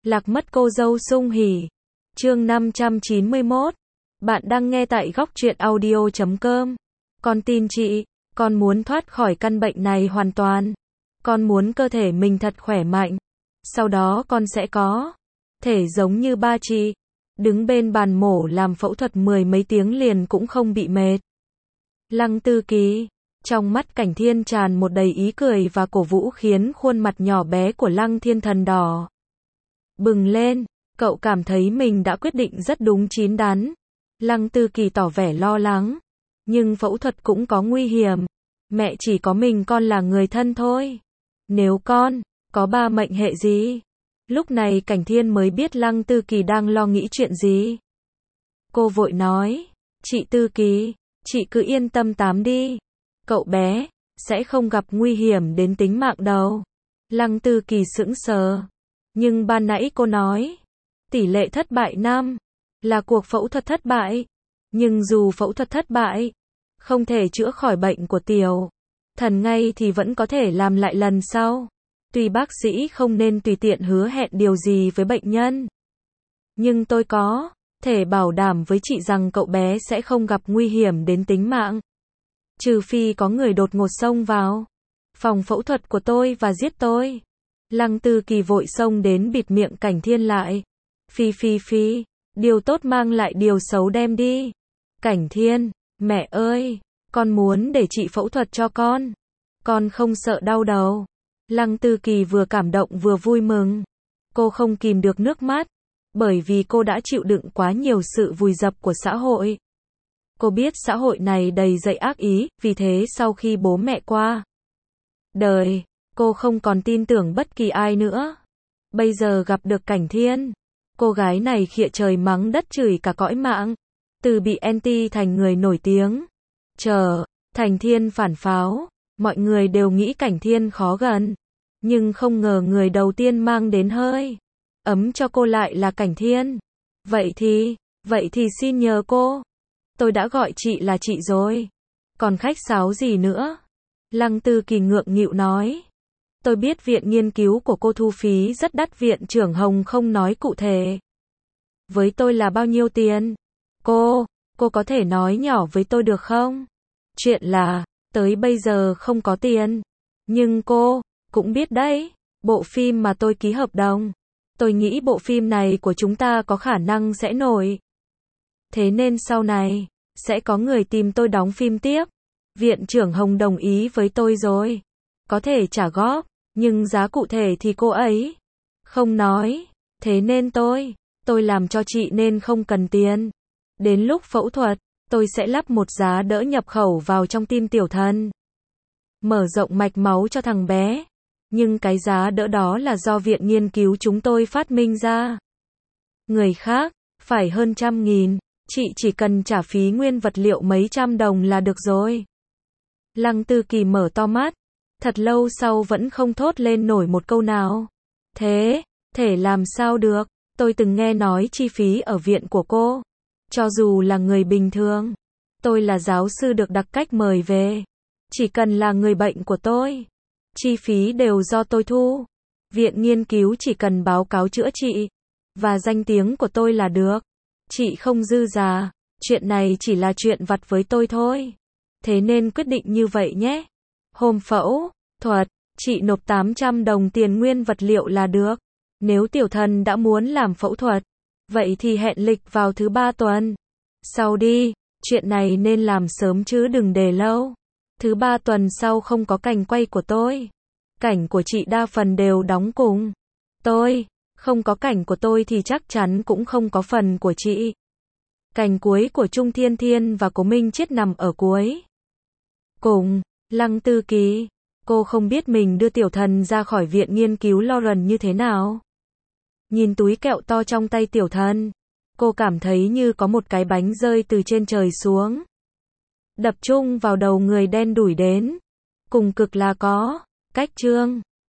Lạc mất cô dâu sung hỉ. Chương 591. Bạn đang nghe tại góc truyện audio.com. Con tin chị, con muốn thoát khỏi căn bệnh này hoàn toàn. Con muốn cơ thể mình thật khỏe mạnh. Sau đó con sẽ có thể giống như ba chị, đứng bên bàn mổ làm phẫu thuật 10 mấy tiếng liền cũng không bị mệt. Lăng Tư Kỳ, trong mắt Cảnh Thiên tràn một đầy ý cười và cổ vũ khiến khuôn mặt nhỏ bé của Lăng Thiên Thần đỏ bừng lên. Cậu cảm thấy mình đã quyết định rất đúng chín đắn. Lăng Tư Kỳ tỏ vẻ lo lắng. Nhưng phẫu thuật cũng có nguy hiểm. Mẹ chỉ có mình con là người thân thôi. Nếu con có ba mệnh hệ gì? Lúc này Cảnh Thiên mới biết Lăng Tư Kỳ đang lo nghĩ chuyện gì. Cô vội nói, chị Tư Kỳ, chị cứ yên tâm tám đi. Cậu bé sẽ không gặp nguy hiểm đến tính mạng đâu. Lăng Tư Kỳ sững sờ. Nhưng ban nãy cô nói, tỷ lệ thất bại 5, là cuộc phẫu thuật thất bại. Nhưng dù phẫu thuật thất bại, không thể chữa khỏi bệnh của Tiểu Thần ngay thì vẫn có thể làm lại lần sau. Tuy bác sĩ không nên tùy tiện hứa hẹn điều gì với bệnh nhân, nhưng tôi có thể bảo đảm với chị rằng cậu bé sẽ không gặp nguy hiểm đến tính mạng. Trừ phi có người đột ngột xông vào phòng phẫu thuật của tôi và giết tôi. Lăng Tư Kỳ vội xông đến bịt miệng Cảnh Thiên lại. Phi, điều tốt mang lại điều xấu đem đi. Cảnh Thiên, mẹ ơi, con muốn để chị phẫu thuật cho con không sợ đau đầu. Lăng Tư Kỳ vừa cảm động vừa vui mừng. Cô không kìm được nước mắt, bởi vì cô đã chịu đựng quá nhiều sự vùi dập của xã hội. Cô biết xã hội này đầy dẫy ác ý, vì thế sau khi bố mẹ qua đời, cô không còn tin tưởng bất kỳ ai nữa. Bây giờ gặp được Cảnh Thiên, cô gái này khịa trời mắng đất chửi cả cõi mạng. Từ bị anti thành người nổi tiếng, trở thành thiên phản pháo. Mọi người đều nghĩ Cảnh Thiên khó gần, nhưng không ngờ người đầu tiên mang đến hơi ấm cho cô lại là Cảnh Thiên. Vậy thì xin nhờ cô. Tôi đã gọi chị là chị rồi. Còn khách sáo gì nữa? Lăng Tư Kỳ ngượng nghịu nói. Tôi biết viện nghiên cứu của cô thu phí rất đắt, viện trưởng Hồng không nói cụ thể với tôi là bao nhiêu tiền. Cô có thể nói nhỏ với tôi được không? Chuyện là, tới bây giờ không có tiền. Nhưng cô cũng biết đấy, bộ phim mà tôi ký hợp đồng, tôi nghĩ bộ phim này của chúng ta có khả năng sẽ nổi. Thế nên sau này, sẽ có người tìm tôi đóng phim tiếp. Viện trưởng Hồng đồng ý với tôi rồi. Có thể trả góp, nhưng giá cụ thể thì cô ấy không nói. Thế nên tôi làm cho chị nên không cần tiền. Đến lúc phẫu thuật, tôi sẽ lắp một giá đỡ nhập khẩu vào trong tim Tiểu Thần, mở rộng mạch máu cho thằng bé. Nhưng cái giá đỡ đó là do viện nghiên cứu chúng tôi phát minh ra. Người khác phải hơn 100.000, chị chỉ cần trả phí nguyên vật liệu mấy trăm đồng là được rồi. Lăng Tư Kỳ mở to mắt, thật lâu sau vẫn không thốt lên nổi một câu nào. Thế, thể làm sao được, tôi từng nghe nói chi phí ở viện của cô. Cho dù là người bình thường, tôi là giáo sư được đặc cách mời về. Chỉ cần là người bệnh của tôi, chi phí đều do tôi thu. Viện nghiên cứu chỉ cần báo cáo chữa trị và danh tiếng của tôi là được. Chị không dư giả, chuyện này chỉ là chuyện vặt với tôi thôi. Thế nên quyết định như vậy nhé. Hôm phẫu thuật, chị nộp 800 đồng tiền nguyên vật liệu là được. Nếu Tiểu Thần đã muốn làm phẫu thuật, vậy thì hẹn lịch vào thứ 3 tuần sau đi. Chuyện này nên làm sớm chứ đừng để lâu. Thứ 3 tuần sau không có cảnh quay của tôi. Cảnh của chị đa phần đều đóng cùng tôi. Không có cảnh của tôi thì chắc chắn cũng không có phần của chị. Cảnh cuối của Trung Thiên Thiên và Cố Minh Chiết nằm ở cuối cùng. Lăng Tư Kỳ, cô không biết mình đưa Tiểu Thần ra khỏi viện nghiên cứu Lauren như thế nào. Nhìn túi kẹo to trong tay Tiểu Thần, cô cảm thấy như có một cái bánh rơi từ trên trời xuống, đập chung vào đầu người đen đủi đến. Cùng cực là có cách trương